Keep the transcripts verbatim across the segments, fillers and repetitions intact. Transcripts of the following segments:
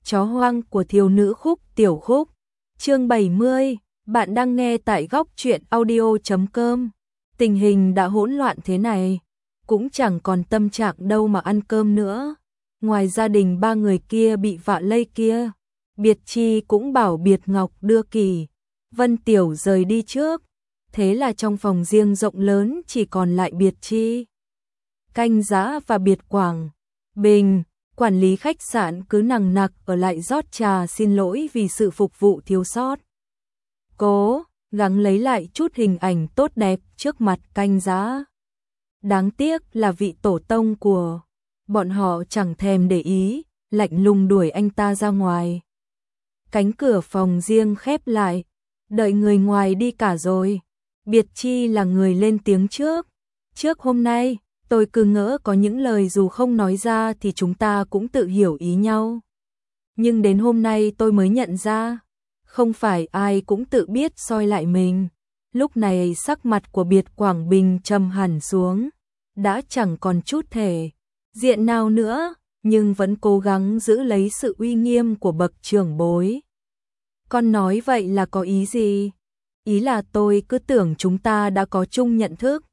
Chó hoang của thiếu nữ Khúc Tiểu Khúc. Chương bảy mươi, bạn đang nghe tại góc truyện audio chấm com. Tình hình đã hỗn loạn thế này, cũng chẳng còn tâm trạng đâu mà ăn cơm nữa. Ngoài gia đình ba người kia bị vạ lây kia, Biệt Chi cũng bảo Biệt Ngọc đưa Kỳ, Vân Tiểu rời đi trước. Thế là trong phòng riêng rộng lớn chỉ còn lại Biệt Chi, Canh Giá và Biệt Quảng Bình. Quản lý khách sạn cứ nằng nặc ở lại rót trà xin lỗi vì sự phục vụ thiếu sót. Cố gắng lấy lại chút hình ảnh tốt đẹp trước mặt Canh Giá. Đáng tiếc là vị tổ tông của bọn họ chẳng thèm để ý, lạnh lùng đuổi anh ta ra ngoài. Cánh cửa phòng riêng khép lại, đợi người ngoài đi cả rồi. Biệt Chi là người lên tiếng trước. Trước hôm nay, tôi cứ ngỡ có những lời dù không nói ra thì chúng ta cũng tự hiểu ý nhau. Nhưng đến hôm nay tôi mới nhận ra, không phải ai cũng tự biết soi lại mình. Lúc này sắc mặt của Biệt Quảng Bình trầm hẳn xuống, đã chẳng còn chút thể diện nào nữa, nhưng vẫn cố gắng giữ lấy sự uy nghiêm của bậc trưởng bối. Con nói vậy là có ý gì? Ý là tôi cứ tưởng chúng ta đã có chung nhận thức.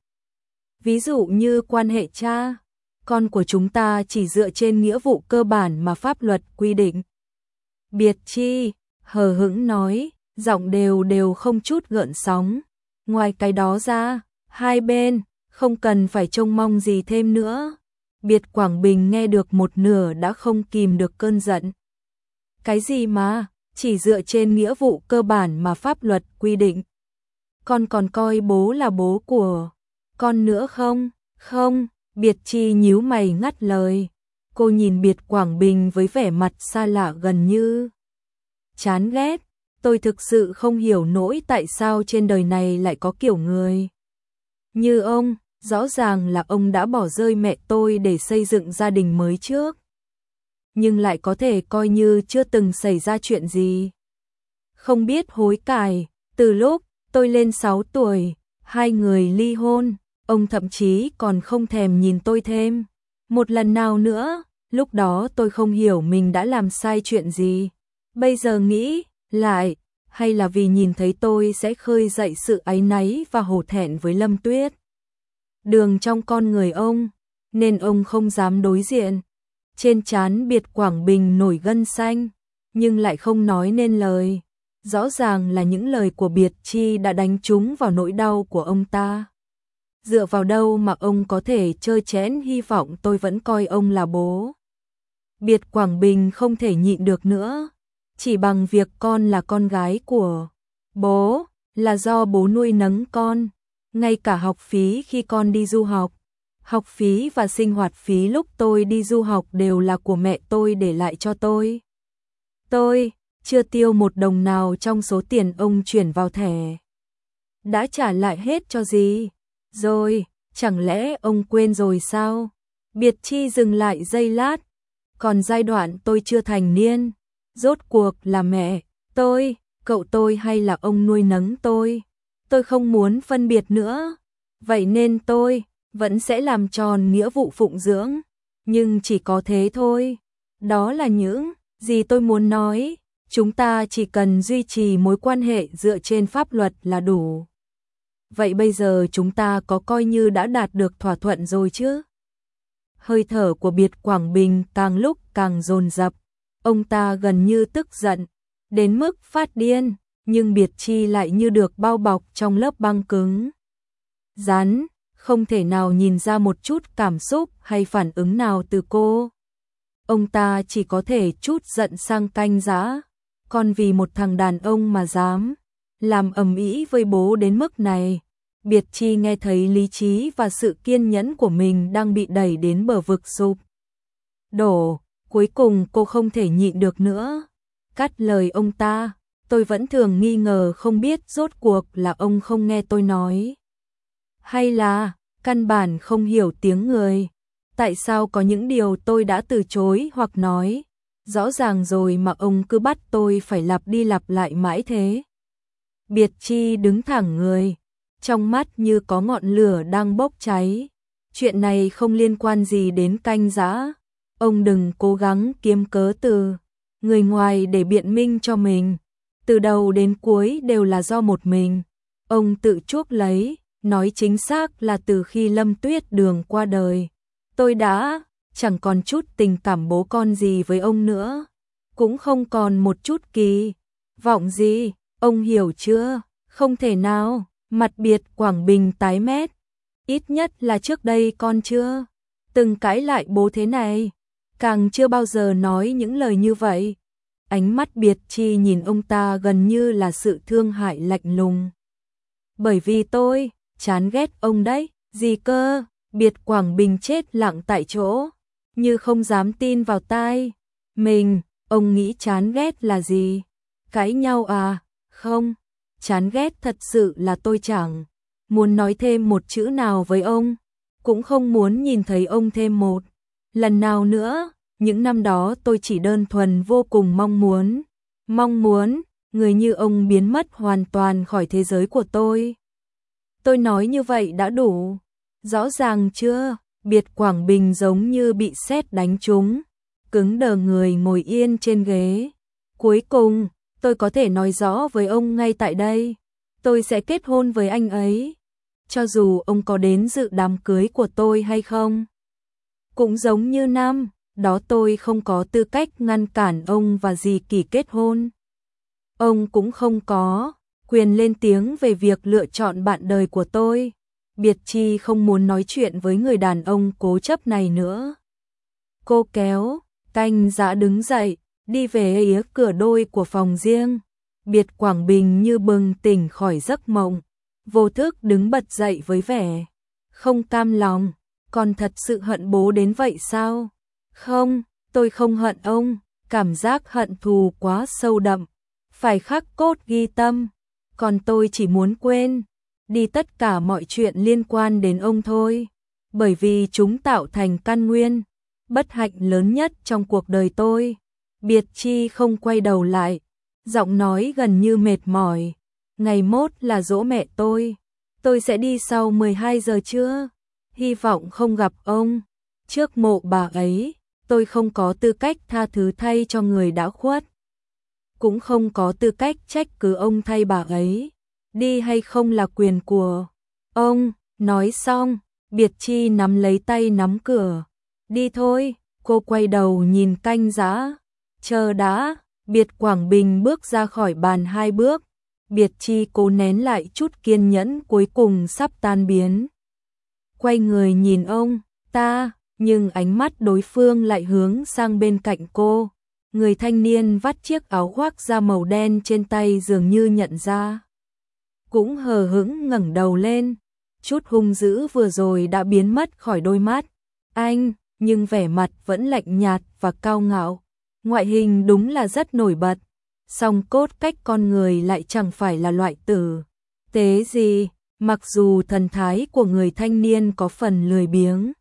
Ví dụ như quan hệ cha con của chúng ta chỉ dựa trên nghĩa vụ cơ bản mà pháp luật quy định. Biệt Chi hờ hững nói, giọng đều đều không chút gợn sóng. Ngoài cái đó ra, hai bên không cần phải trông mong gì thêm nữa. Biệt Quảng Bình nghe được một nửa đã không kìm được cơn giận. Cái gì mà chỉ dựa trên nghĩa vụ cơ bản mà pháp luật quy định? Con còn coi bố là bố của con nữa không? Không, Biệt Chi nhíu mày ngắt lời. Cô nhìn Biệt Quảng Bình với vẻ mặt xa lạ gần như chán ghét. Tôi thực sự không hiểu nổi tại sao trên đời này lại có kiểu người như ông. Rõ ràng là ông đã bỏ rơi mẹ tôi để xây dựng gia đình mới trước, nhưng lại có thể coi như chưa từng xảy ra chuyện gì. Không biết hối cải, từ lúc tôi lên sáu tuổi, hai người ly hôn, ông thậm chí còn không thèm nhìn tôi thêm một lần nào nữa. Lúc đó tôi không hiểu mình đã làm sai chuyện gì. Bây giờ nghĩ lại, hay là vì nhìn thấy tôi sẽ khơi dậy sự áy náy và hổ thẹn với Lâm Tuyết Đường trong con người ông, nên ông không dám đối diện. Trên trán Biệt Quảng Bình nổi gân xanh, nhưng lại không nói nên lời. Rõ ràng là những lời của Biệt Chi đã đánh trúng vào nỗi đau của ông ta. Dựa vào đâu mà ông có thể trơ trẽn hy vọng tôi vẫn coi ông là bố? Biệt Quảng Bình không thể nhịn được nữa. Chỉ bằng việc con là con gái của bố, là do bố nuôi nấng con. Ngay cả học phí khi con đi du học, học phí và sinh hoạt phí lúc tôi đi du học đều là của mẹ tôi để lại cho tôi. Tôi chưa tiêu một đồng nào trong số tiền ông chuyển vào thẻ. Đã trả lại hết cho gì rồi, chẳng lẽ ông quên rồi sao? Biệt Chi dừng lại giây lát. Còn giai đoạn tôi chưa thành niên, rốt cuộc là mẹ tôi, cậu tôi hay là ông nuôi nấng tôi? Tôi không muốn phân biệt nữa. Vậy nên tôi vẫn sẽ làm tròn nghĩa vụ phụng dưỡng. Nhưng chỉ có thế thôi. Đó là những gì tôi muốn nói. Chúng ta chỉ cần duy trì mối quan hệ dựa trên pháp luật là đủ. Vậy bây giờ chúng ta có coi như đã đạt được thỏa thuận rồi chứ? Hơi thở của Biệt Quảng Bình càng lúc càng dồn dập. Ông ta gần như tức giận, đến mức phát điên. Nhưng Biệt Chi lại như được bao bọc trong lớp băng cứng rắn, không thể nào nhìn ra một chút cảm xúc hay phản ứng nào từ cô. Ông ta chỉ có thể trút giận sang Canh Giá. Còn vì một thằng đàn ông mà dám làm ầm ĩ với bố đến mức này. Biệt Chi nghe thấy lý trí và sự kiên nhẫn của mình đang bị đẩy đến bờ vực sụp đổ. Cuối cùng cô không thể nhịn được nữa, cắt lời ông ta. Tôi vẫn thường nghi ngờ không biết rốt cuộc là ông không nghe tôi nói, hay là căn bản không hiểu tiếng người. Tại sao có những điều tôi đã từ chối hoặc nói rõ ràng rồi mà ông cứ bắt tôi phải lặp đi lặp lại mãi thế? Biệt Chi đứng thẳng người, trong mắt như có ngọn lửa đang bốc cháy. Chuyện này không liên quan gì đến Canh Giá. Ông đừng cố gắng kiếm cớ từ người ngoài để biện minh cho mình. Từ đầu đến cuối đều là do một mình. Ông tự chuốc lấy, nói chính xác là từ khi Lâm Tuyết Đường qua đời. Tôi đã chẳng còn chút tình cảm bố con gì với ông nữa. Cũng không còn một chút kỳ vọng gì, ông hiểu chưa? Không thể nào, mặt biệt Quảng Bình tái mét. Ít nhất là trước đây con chưa từng cãi lại bố thế này, càng chưa bao giờ nói những lời như vậy. Ánh mắt Biệt Chi nhìn ông ta gần như là sự thương hại lạnh lùng. Bởi vì tôi chán ghét ông đấy. Gì cơ? Biệt Quảng Bình chết lặng tại chỗ, như không dám tin vào tai mình. Ông nghĩ chán ghét là gì? Cãi nhau à? Không, chán ghét thật sự là tôi chẳng muốn nói thêm một chữ nào với ông, cũng không muốn nhìn thấy ông thêm một lần nào nữa. Những năm đó tôi chỉ đơn thuần vô cùng mong muốn, mong muốn người như ông biến mất hoàn toàn khỏi thế giới của tôi. Tôi nói như vậy đã đủ rõ ràng chưa? Biệt Quảng Bình giống như bị sét đánh trúng, cứng đờ người ngồi yên trên ghế. Cuối cùng, tôi có thể nói rõ với ông ngay tại đây, tôi sẽ kết hôn với anh ấy. Cho dù ông có đến dự đám cưới của tôi hay không. Cũng giống như năm đó tôi không có tư cách ngăn cản ông và dì Kỳ kết hôn. Ông cũng không có quyền lên tiếng về việc lựa chọn bạn đời của tôi. Biệt Chi không muốn nói chuyện với người đàn ông cố chấp này nữa. Cô kéo Canh Dã đứng dậy, đi về phía cửa đôi của phòng riêng. Biệt Quảng Bình như bừng tỉnh khỏi giấc mộng, vô thức đứng bật dậy với vẻ không cam lòng. Còn thật sự hận bố đến vậy sao? Không, tôi không hận ông, cảm giác hận thù quá sâu đậm, phải khắc cốt ghi tâm. Còn tôi chỉ muốn quên đi tất cả mọi chuyện liên quan đến ông thôi, bởi vì chúng tạo thành căn nguyên bất hạnh lớn nhất trong cuộc đời tôi. Biệt Chi không quay đầu lại, giọng nói gần như mệt mỏi. Ngày mốt là giỗ mẹ tôi, tôi sẽ đi sau mười hai giờ trưa. Hy vọng không gặp ông. Trước mộ bà ấy, tôi không có tư cách tha thứ thay cho người đã khuất, cũng không có tư cách trách cứ ông thay bà ấy. Đi hay không là quyền của ông. Nói xong, Biệt Chi nắm lấy tay nắm cửa. Đi thôi. Cô quay đầu nhìn Canh Dã. Chờ đã. Biệt Quảng Bình bước ra khỏi bàn hai bước. Biệt Chi cố nén lại chút kiên nhẫn cuối cùng sắp tan biến. Quay người nhìn ông ta, nhưng ánh mắt đối phương lại hướng sang bên cạnh cô. Người thanh niên vắt chiếc áo khoác da màu đen trên tay dường như nhận ra, cũng hờ hững ngẩng đầu lên. Chút hung dữ vừa rồi đã biến mất khỏi đôi mắt anh, nhưng vẻ mặt vẫn lạnh nhạt và cao ngạo. Ngoại hình đúng là rất nổi bật, song cốt cách con người lại chẳng phải là loại tử tế gì. Mặc dù thần thái của người thanh niên có phần lười biếng,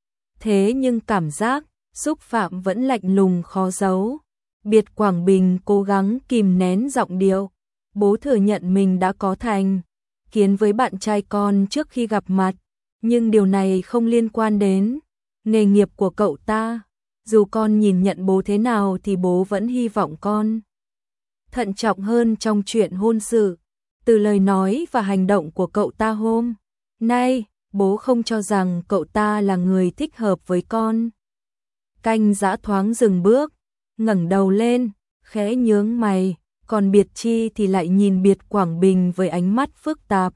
thế nhưng cảm giác xúc phạm vẫn lạnh lùng khó giấu. Biệt Quảng Bình cố gắng kìm nén giọng điệu. Bố thừa nhận mình đã có thành kiến với bạn trai con trước khi gặp mặt, nhưng điều này không liên quan đến nghề nghiệp của cậu ta. Dù con nhìn nhận bố thế nào thì bố vẫn hy vọng con thận trọng hơn trong chuyện hôn sự. Từ lời nói và hành động của cậu ta hôm nay, bố không cho rằng cậu ta là người thích hợp với con. Canh Dã thoáng dừng bước, ngẩng đầu lên, khẽ nhướng mày, còn Biệt Chi thì lại nhìn Biệt Quảng Bình với ánh mắt phức tạp.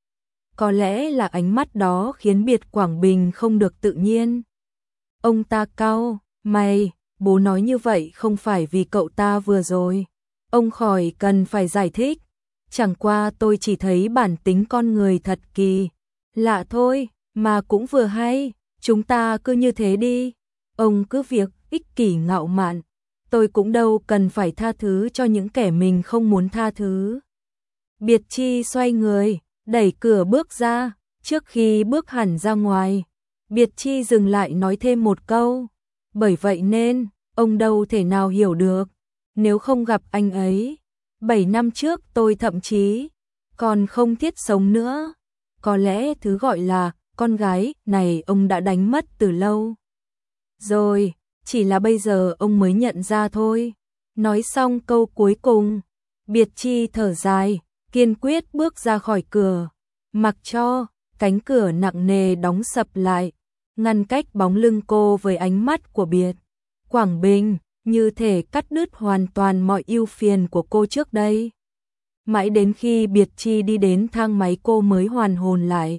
Có lẽ là ánh mắt đó khiến Biệt Quảng Bình không được tự nhiên. Ông ta cau mày, bố nói như vậy không phải vì cậu ta vừa rồi. Ông khỏi cần phải giải thích. Chẳng qua tôi chỉ thấy bản tính con người thật kỳ lạ thôi, mà cũng vừa hay. Chúng ta cứ như thế đi. Ông cứ việc ích kỷ ngạo mạn, tôi cũng đâu cần phải tha thứ cho những kẻ mình không muốn tha thứ. Biệt Chi xoay người, đẩy cửa bước ra. Trước khi bước hẳn ra ngoài, Biệt Chi dừng lại nói thêm một câu. Bởi vậy nên, ông đâu thể nào hiểu được, nếu không gặp anh ấy bảy năm trước tôi thậm chí còn không thiết sống nữa. Có lẽ thứ gọi là con gái này ông đã đánh mất từ lâu rồi, chỉ là bây giờ ông mới nhận ra thôi. Nói xong câu cuối cùng, Biệt Chi thở dài, kiên quyết bước ra khỏi cửa, mặc cho cánh cửa nặng nề đóng sập lại, ngăn cách bóng lưng cô với ánh mắt của Biệt Quảng Bình, như thể cắt đứt hoàn toàn mọi ưu phiền của cô trước đây. Mãi đến khi Biệt Chi đi đến thang máy cô mới hoàn hồn lại.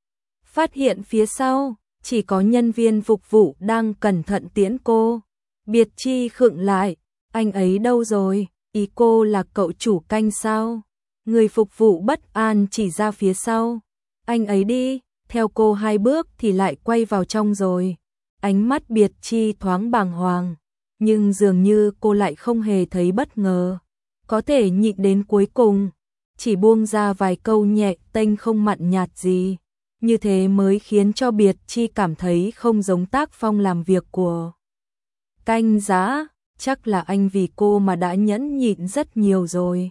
Phát hiện phía sau, chỉ có nhân viên phục vụ đang cẩn thận tiễn cô. Biệt Chi khựng lại, anh ấy đâu rồi? Ý cô là cậu chủ canh sao? Người phục vụ bất an chỉ ra phía sau. Anh ấy đi, theo cô hai bước thì lại quay vào trong rồi. Ánh mắt Biệt Chi thoáng bàng hoàng, nhưng dường như cô lại không hề thấy bất ngờ. Có thể nhịn đến cuối cùng, chỉ buông ra vài câu nhẹ tênh không mặn nhạt gì. Như thế mới khiến cho Biệt Chi cảm thấy không giống tác phong làm việc của Canh Dã. Chắc là anh vì cô mà đã nhẫn nhịn rất nhiều rồi.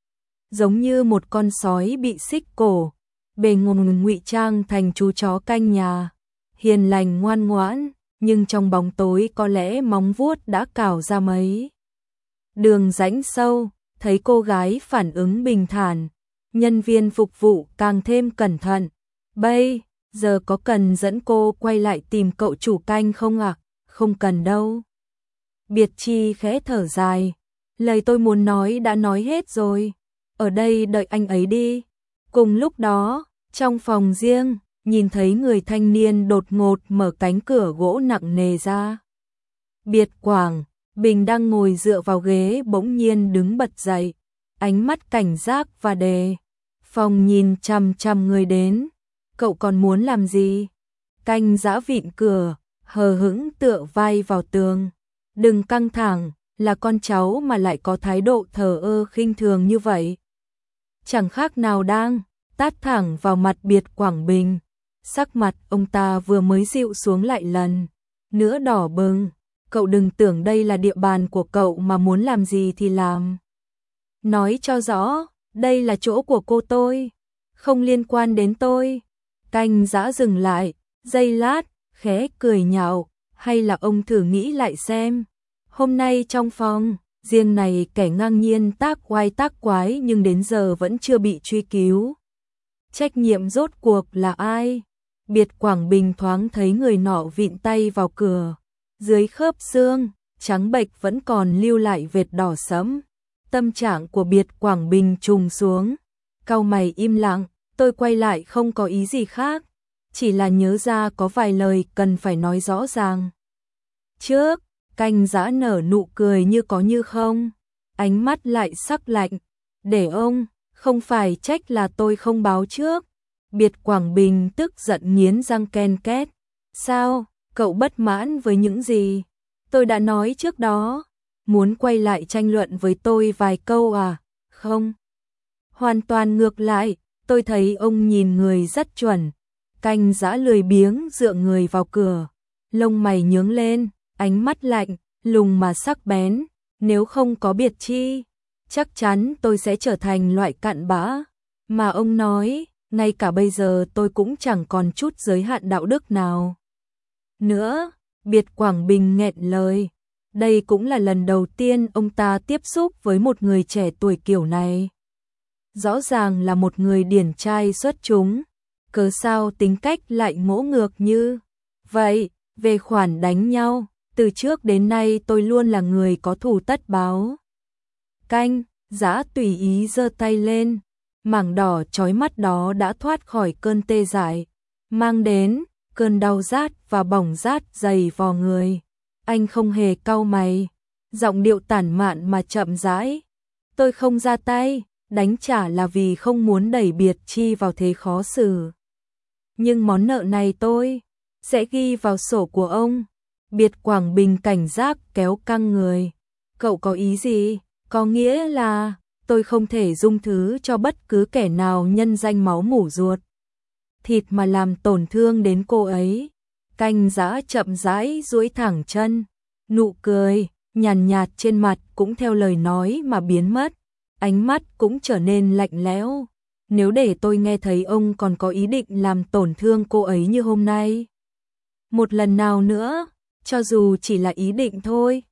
Giống như một con sói bị xích cổ, bề ngoài ngụy trang thành chú chó canh nhà, hiền lành ngoan ngoãn, nhưng trong bóng tối có lẽ móng vuốt đã cào ra mấy đường rãnh sâu. Thấy cô gái phản ứng bình thản, nhân viên phục vụ càng thêm cẩn thận. Bây giờ có cần dẫn cô quay lại tìm cậu chủ canh không ạ? À? Không cần đâu. Biệt Chi khẽ thở dài, lời tôi muốn nói đã nói hết rồi, ở đây đợi anh ấy đi. Cùng lúc đó, trong phòng riêng, nhìn thấy người thanh niên đột ngột mở cánh cửa gỗ nặng nề ra. Biệt Quảng Bình đang ngồi dựa vào ghế bỗng nhiên đứng bật dậy, ánh mắt cảnh giác và đề phòng nhìn chằm chằm người đến. Cậu còn muốn làm gì? Canh Dã vịn cửa, hờ hững tựa vai vào tường. Đừng căng thẳng, là con cháu mà lại có thái độ thờ ơ khinh thường như vậy. Chẳng khác nào đang tát thẳng vào mặt Biệt Quảng Bình. Sắc mặt ông ta vừa mới dịu xuống lại lần nữa đỏ bừng. Cậu đừng tưởng đây là địa bàn của cậu mà muốn làm gì thì làm. Nói cho rõ, đây là chỗ của cô tôi, không liên quan đến tôi. Canh Dã dừng lại, giây lát, khẽ cười nhạo, hay là ông thử nghĩ lại xem. Hôm nay trong phòng, riêng này kẻ ngang nhiên tác oai tác quái nhưng đến giờ vẫn chưa bị truy cứu. Trách nhiệm rốt cuộc là ai? Biệt Quảng Bình thoáng thấy người nọ vịn tay vào cửa. Dưới khớp xương, trắng bệch vẫn còn lưu lại vệt đỏ sẫm. Tâm trạng của Biệt Quảng Bình trùng xuống. Cau mày im lặng, tôi quay lại không có ý gì khác. Chỉ là nhớ ra có vài lời cần phải nói rõ ràng. Trước, Canh Dã nở nụ cười như có như không. Ánh mắt lại sắc lạnh. Để ông, không phải trách là tôi không báo trước. Biệt Quảng Bình tức giận nghiến răng ken két. Sao? Cậu bất mãn với những gì tôi đã nói trước đó? Muốn quay lại tranh luận với tôi vài câu à? Không. Hoàn toàn ngược lại, tôi thấy ông nhìn người rất chuẩn. Canh Dã lười biếng dựa người vào cửa. Lông mày nhướng lên, ánh mắt lạnh, lùng mà sắc bén. Nếu không có Biệt Chi, chắc chắn tôi sẽ trở thành loại cặn bã. Mà ông nói, ngay cả bây giờ tôi cũng chẳng còn chút giới hạn đạo đức nào nữa. Biệt Quảng Bình nghẹn lời. Đây cũng là lần đầu tiên ông ta tiếp xúc với một người trẻ tuổi kiểu này. Rõ ràng là một người điển trai xuất chúng, cớ sao tính cách lại ngỗ ngược như vậy? Về khoản đánh nhau, từ trước đến nay tôi luôn là người có thù tất báo. Canh Dã tùy ý giơ tay lên, mảng đỏ chói mắt đó đã thoát khỏi cơn tê dại, mang đến cơn đau rát và bỏng rát dày vò người. Anh không hề cau mày, giọng điệu tản mạn mà chậm rãi. Tôi không ra tay, đánh trả là vì không muốn đẩy Biệt Chi vào thế khó xử. Nhưng món nợ này tôi sẽ ghi vào sổ của ông. Biệt Quảng Bình cảnh giác kéo căng người. Cậu có ý gì? Có nghĩa là tôi không thể dung thứ cho bất cứ kẻ nào nhân danh máu mủ ruột thịt mà làm tổn thương đến cô ấy. Canh Dã chậm rãi duỗi thẳng chân, nụ cười nhàn nhạt trên mặt cũng theo lời nói mà biến mất, ánh mắt cũng trở nên lạnh lẽo. Nếu để tôi nghe thấy ông còn có ý định làm tổn thương cô ấy như hôm nay một lần nào nữa, cho dù chỉ là ý định thôi,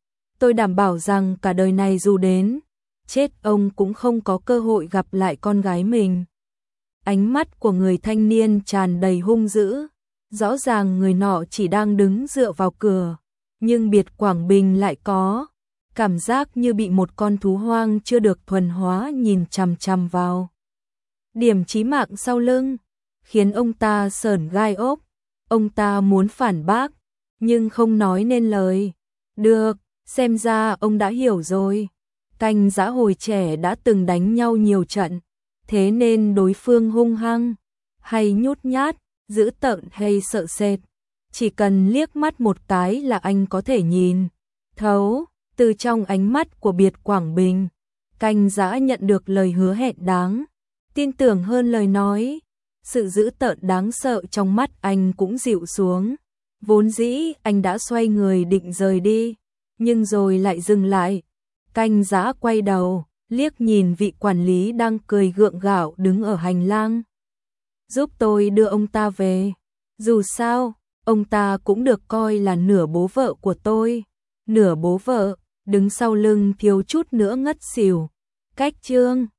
tôi đảm bảo rằng cả đời này dù đến chết ông cũng không có cơ hội gặp lại con gái mình. Ánh mắt của người thanh niên tràn đầy hung dữ, rõ ràng người nọ chỉ đang đứng dựa vào cửa, nhưng Biệt Quảng Bình lại có cảm giác như bị một con thú hoang chưa được thuần hóa nhìn chằm chằm vào. Điểm chí mạng sau lưng, khiến ông ta sởn gai ốc, ông ta muốn phản bác, nhưng không nói nên lời. Được, xem ra ông đã hiểu rồi. Canh Dã hồi trẻ đã từng đánh nhau nhiều trận, thế nên đối phương hung hăng, hay nhút nhát, dữ tợn hay sợ sệt, chỉ cần liếc mắt một cái là anh có thể nhìn thấu. Từ trong ánh mắt của Biệt Quảng Bình, Canh Dã nhận được lời hứa hẹn đáng tin tưởng hơn lời nói. Sự dữ tợn đáng sợ trong mắt anh cũng dịu xuống. Vốn dĩ anh đã xoay người định rời đi, nhưng rồi lại dừng lại. Canh Dã quay đầu, liếc nhìn vị quản lý đang cười gượng gạo đứng ở hành lang. Giúp tôi đưa ông ta về. Dù sao, ông ta cũng được coi là nửa bố vợ của tôi. Nửa bố vợ, đứng sau lưng thiếu chút nữa ngất xỉu. Cách chương